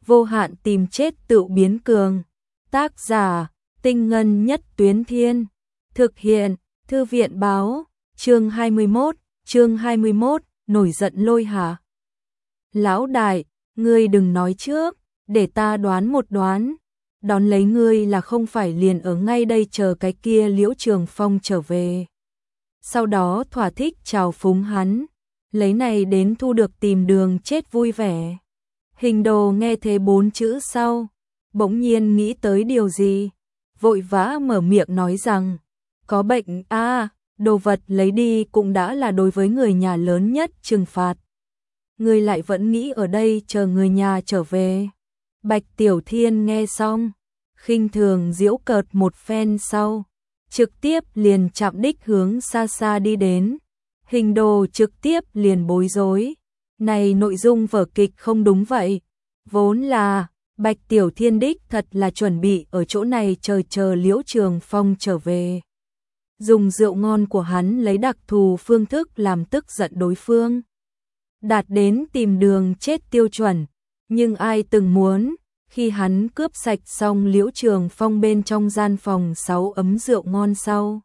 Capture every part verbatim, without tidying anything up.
vô hạn tìm chết tự biến cường. Tác giả, Tinh Ngân Nhất Tuyến Thiên. Thực hiện, Thư viện báo, chương hai mươi mốt, chương hai mươi mốt, nổi giận Lôi Hạ. Lão đại, ngươi đừng nói trước, để ta đoán một đoán. Đón lấy ngươi là không phải liền ở ngay đây chờ cái kia Liễu Trường Phong trở về. Sau đó thỏa thích chào phúng hắn, lấy này đến thu được tìm đường chết vui vẻ. Hình đồ nghe thế bốn chữ sau, bỗng nhiên nghĩ tới điều gì, vội vã mở miệng nói rằng, có bệnh a, à, đồ vật lấy đi cũng đã là đối với người nhà lớn nhất trừng phạt. Người lại vẫn nghĩ ở đây chờ người nhà trở về. Bạch Tiểu Thiên nghe xong, khinh thường giễu cợt một phen sau, trực tiếp liền chạm đích hướng xa xa đi đến. Hình đồ trực tiếp liền bối rối. Này nội dung vở kịch không đúng vậy. Vốn là, Bạch Tiểu Thiên đích thật là chuẩn bị ở chỗ này chờ chờ Liễu Trường Phong trở về. Dùng rượu ngon của hắn lấy đặc thù phương thức làm tức giận đối phương. Đạt đến tìm đường chết tiêu chuẩn. Nhưng ai từng muốn, khi hắn cướp sạch xong Liễu Trường Phong bên trong gian phòng sáu ấm rượu ngon sau.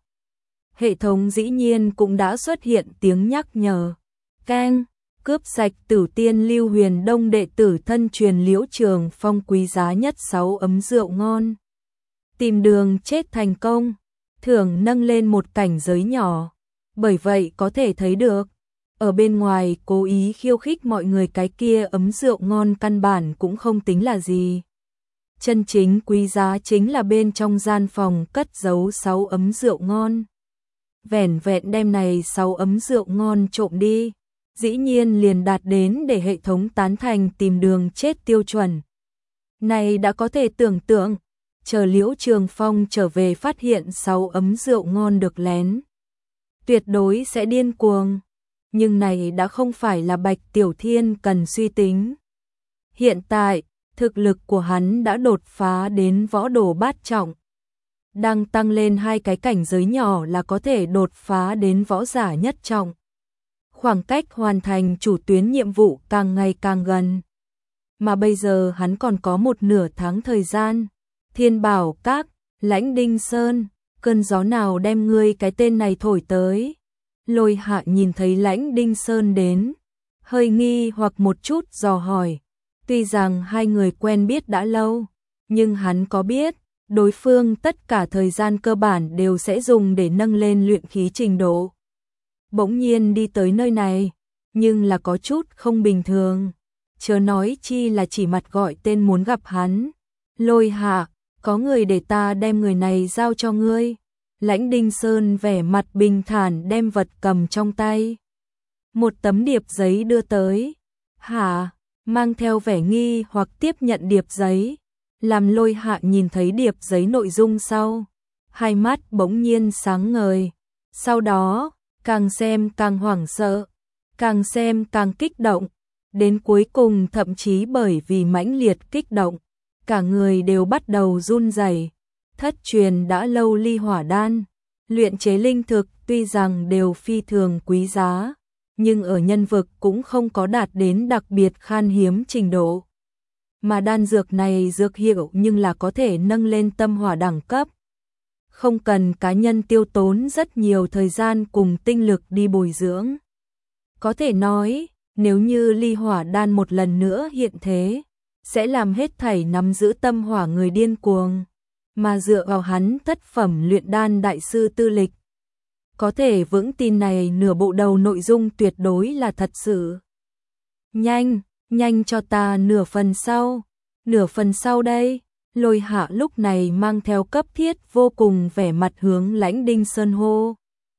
Hệ thống dĩ nhiên cũng đã xuất hiện tiếng nhắc nhở. Keng, cướp sạch Tử Tiên Lưu Huyền Đông đệ tử thân truyền Liễu Trường Phong quý giá nhất sáu ấm rượu ngon. Tìm đường chết thành công, thưởng nâng lên một cảnh giới nhỏ. Bởi vậy có thể thấy được, ở bên ngoài cố ý khiêu khích mọi người cái kia ấm rượu ngon căn bản cũng không tính là gì. Chân chính quý giá chính là bên trong gian phòng cất giấu sáu ấm rượu ngon. Vẻn vẹn đem này sáu ấm rượu ngon trộm đi, dĩ nhiên liền đạt đến để hệ thống tán thành tìm đường chết tiêu chuẩn. Này đã có thể tưởng tượng, chờ Liễu Trường Phong trở về phát hiện sáu ấm rượu ngon được lén, tuyệt đối sẽ điên cuồng. Nhưng này đã không phải là Bạch Tiểu Thiên cần suy tính. Hiện tại, thực lực của hắn đã đột phá đến võ đồ bát trọng. Đang tăng lên hai cái cảnh giới nhỏ là có thể đột phá đến võ giả nhất trọng. Khoảng cách hoàn thành chủ tuyến nhiệm vụ càng ngày càng gần. Mà bây giờ hắn còn có một nửa tháng thời gian. Thiên Bảo Các, Lãnh Đinh Sơn, cơn gió nào đem ngươi cái tên này thổi tới? Lôi Hạ nhìn thấy Lãnh Đinh Sơn đến, hơi nghi hoặc một chút dò hỏi. Tuy rằng hai người quen biết đã lâu, nhưng hắn có biết, đối phương tất cả thời gian cơ bản đều sẽ dùng để nâng lên luyện khí trình độ. Bỗng nhiên đi tới nơi này, nhưng là có chút không bình thường. Chớ nói chi là chỉ mặt gọi tên muốn gặp hắn. Lôi Hạ, có người để ta đem người này giao cho ngươi. Lãnh Đinh Sơn vẻ mặt bình thản đem vật cầm trong tay. Một tấm điệp giấy đưa tới. Hả? Mang theo vẻ nghi hoặc tiếp nhận điệp giấy. Làm Lôi Hạ nhìn thấy điệp giấy nội dung sau. Hai mắt bỗng nhiên sáng ngời. Sau đó, càng xem càng hoảng sợ. Càng xem càng kích động. Đến cuối cùng thậm chí bởi vì mãnh liệt kích động. Cả người đều bắt đầu run rẩy. Thất truyền đã lâu ly hỏa đan, luyện chế linh thực tuy rằng đều phi thường quý giá, nhưng ở nhân vực cũng không có đạt đến đặc biệt khan hiếm trình độ. Mà đan dược này dược hiệu nhưng là có thể nâng lên tâm hỏa đẳng cấp. Không cần cá nhân tiêu tốn rất nhiều thời gian cùng tinh lực đi bồi dưỡng. Có thể nói, nếu như ly hỏa đan một lần nữa hiện thế, sẽ làm hết thảy nắm giữ tâm hỏa người điên cuồng. Mà dựa vào hắn thất phẩm luyện đan đại sư tư lịch, có thể vững tin này nửa bộ đầu nội dung tuyệt đối là thật sự. Nhanh, nhanh cho ta nửa phần sau, nửa phần sau đây. Lôi Hạ lúc này mang theo cấp thiết vô cùng vẻ mặt hướng Lãnh Đinh Sơn hô.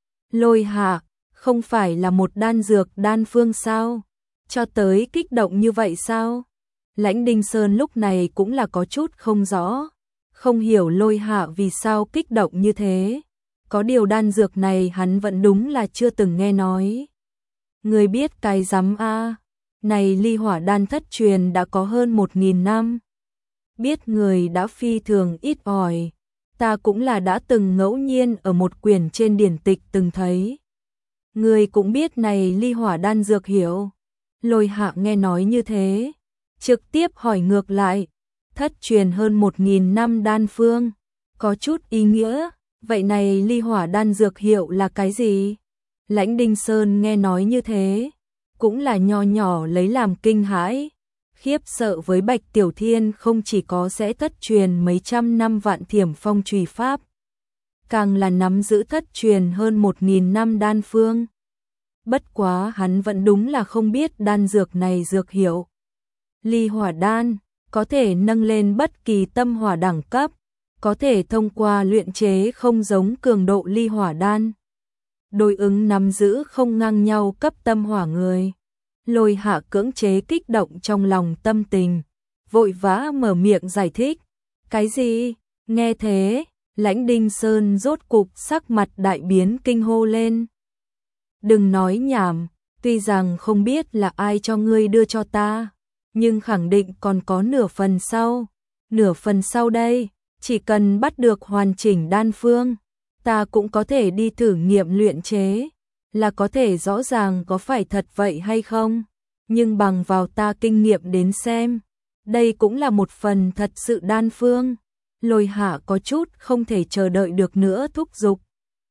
Lôi Hạ, không phải là một đan dược đan phương sao? Cho tới kích động như vậy sao? Lãnh Đinh Sơn lúc này cũng là có chút không rõ. Không hiểu Lôi Hạ vì sao kích động như thế. Có điều đan dược này hắn vẫn đúng là chưa từng nghe nói. Người biết cái rắm a, này ly hỏa đan thất truyền đã có hơn một nghìn năm. Biết người đã phi thường ít ỏi. Ta cũng là đã từng ngẫu nhiên ở một quyển trên điển tịch từng thấy. Người cũng biết này ly hỏa đan dược hiểu. Lôi Hạ nghe nói như thế, trực tiếp hỏi ngược lại, thất truyền hơn một nghìn năm đan phương, có chút ý nghĩa, vậy này ly hỏa đan dược hiệu là cái gì? Lãnh Đinh Sơn nghe nói như thế, cũng là nho nhỏ lấy làm kinh hãi, khiếp sợ với Bạch Tiểu Thiên không chỉ có sẽ thất truyền mấy trăm năm vạn thiểm phong trùy pháp, càng là nắm giữ thất truyền hơn một nghìn năm đan phương. Bất quá hắn vẫn đúng là không biết đan dược này dược hiệu. Ly hỏa đan có thể nâng lên bất kỳ tâm hỏa đẳng cấp, có thể thông qua luyện chế không giống cường độ ly hỏa đan. Đối ứng nắm giữ không ngang nhau cấp tâm hỏa người. Lôi Hạ cưỡng chế kích động trong lòng tâm tình, vội vã mở miệng giải thích. Cái gì? Nghe thế, Lãnh Đinh Sơn rốt cục sắc mặt đại biến kinh hô lên. Đừng nói nhảm, tuy rằng không biết là ai cho ngươi đưa cho ta, nhưng khẳng định còn có nửa phần sau. Nửa phần sau đây, chỉ cần bắt được hoàn chỉnh đan phương, ta cũng có thể đi thử nghiệm luyện chế, là có thể rõ ràng có phải thật vậy hay không. Nhưng bằng vào ta kinh nghiệm đến xem, đây cũng là một phần thật sự đan phương. Lôi Hạ có chút không thể chờ đợi được nữa thúc giục.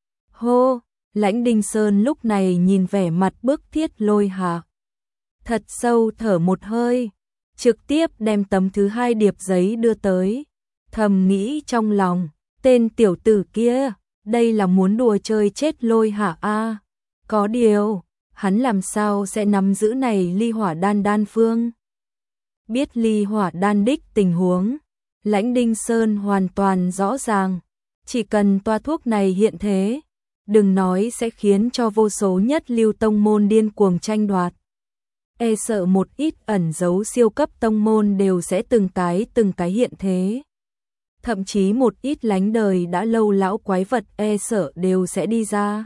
Hô, Lãnh Đinh Sơn lúc này nhìn vẻ mặt bức thiết Lôi Hạ, thật sâu thở một hơi, trực tiếp đem tấm thứ hai điệp giấy đưa tới, thầm nghĩ trong lòng, tên tiểu tử kia, đây là muốn đùa chơi chết Lôi Hạ a. Có điều, hắn làm sao sẽ nắm giữ này ly hỏa đan đan phương? Biết ly hỏa đan đích tình huống, Lãnh Đinh Sơn hoàn toàn rõ ràng, chỉ cần toa thuốc này hiện thế, đừng nói sẽ khiến cho vô số nhất lưu tông môn điên cuồng tranh đoạt. E sợ một ít ẩn giấu siêu cấp tông môn đều sẽ từng cái từng cái hiện thế. Thậm chí một ít lánh đời đã lâu lão quái vật e sợ đều sẽ đi ra.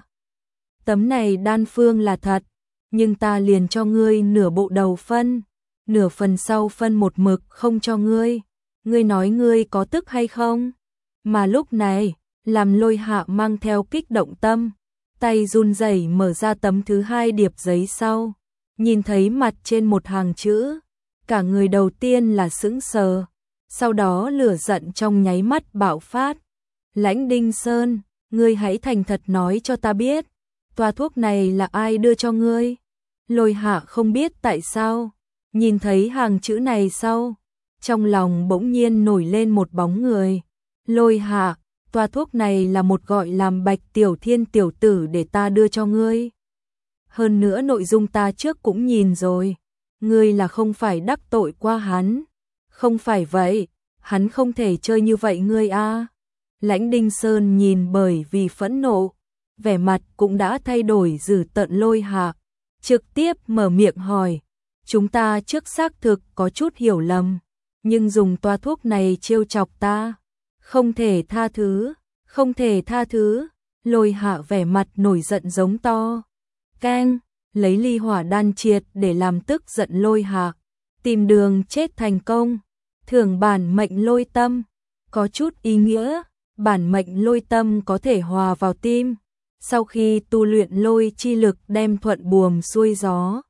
Tấm này đan phương là thật, nhưng ta liền cho ngươi nửa bộ đầu phân, nửa phần sau phân một mực không cho ngươi. Ngươi nói ngươi có tức hay không? Mà lúc này, làm Lôi Hạ mang theo kích động tâm, tay run rẩy mở ra tấm thứ hai điệp giấy sau, nhìn thấy mặt trên một hàng chữ, cả người đầu tiên là sững sờ, sau đó lửa giận trong nháy mắt bạo phát. Lãnh Đinh Sơn, ngươi hãy thành thật nói cho ta biết, toa thuốc này là ai đưa cho ngươi? Lôi Hạ không biết tại sao, nhìn thấy hàng chữ này sau, trong lòng bỗng nhiên nổi lên một bóng người. Lôi Hạ, toa thuốc này là một gọi làm Bạch Tiểu Thiên tiểu tử để ta đưa cho ngươi. Hơn nữa nội dung ta trước cũng nhìn rồi, ngươi là không phải đắc tội qua hắn. Không phải vậy, hắn không thể chơi như vậy ngươi a. Lãnh Đinh Sơn nhìn bởi vì phẫn nộ, vẻ mặt cũng đã thay đổi dữ tợn Lôi Hạ, trực tiếp mở miệng hỏi, chúng ta trước xác thực có chút hiểu lầm, nhưng dùng toa thuốc này trêu chọc ta, không thể tha thứ, không thể tha thứ. Lôi Hạ vẻ mặt nổi giận giống to. Keng, lấy ly hỏa đan triệt để làm tức giận Lôi Hạ, tìm đường chết thành công, thưởng bản mệnh lôi tâm, có chút ý nghĩa, bản mệnh lôi tâm có thể hòa vào tim, sau khi tu luyện lôi chi lực đem thuận buồm xuôi gió,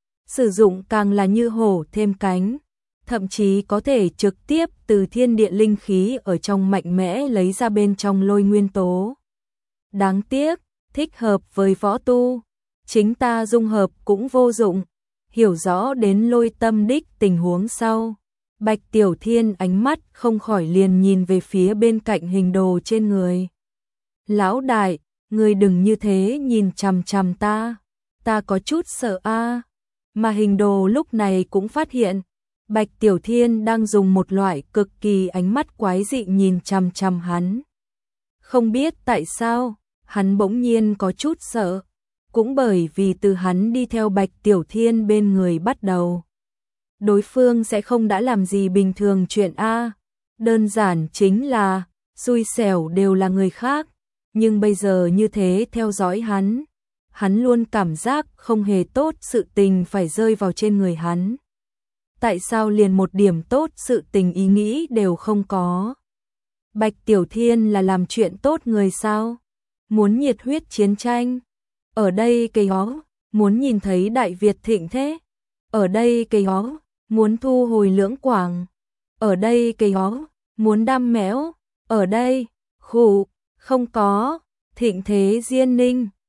sử dụng càng là như hổ thêm cánh, thậm chí có thể trực tiếp từ thiên địa linh khí ở trong mạnh mẽ lấy ra bên trong lôi nguyên tố. Đáng tiếc, thích hợp với võ tu, chính ta dung hợp cũng vô dụng. Hiểu rõ đến lôi tâm đích tình huống sau, Bạch Tiểu Thiên ánh mắt không khỏi liền nhìn về phía bên cạnh hình đồ trên người. Lão đại, ngươi đừng như thế nhìn chằm chằm ta, ta có chút sợ a. Mà hình đồ lúc này cũng phát hiện, Bạch Tiểu Thiên đang dùng một loại cực kỳ ánh mắt quái dị nhìn chằm chằm hắn. Không biết tại sao, hắn bỗng nhiên có chút sợ, cũng bởi vì từ hắn đi theo Bạch Tiểu Thiên bên người bắt đầu, đối phương sẽ không đã làm gì bình thường chuyện a, đơn giản chính là xui xẻo đều là người khác, nhưng bây giờ như thế theo dõi hắn, hắn luôn cảm giác không hề tốt sự tình phải rơi vào trên người hắn. Tại sao liền một điểm tốt sự tình ý nghĩ đều không có? Bạch Tiểu Thiên là làm chuyện tốt người sao? Muốn nhiệt huyết chiến tranh? Ở đây cây ó, muốn nhìn thấy Đại Việt thịnh thế? Ở đây cây ó, muốn thu hồi Lưỡng Quảng, ở đây cây ó, muốn đam mẽo, ở đây, khụ, không có, Thịnh Thế Diên Ninh.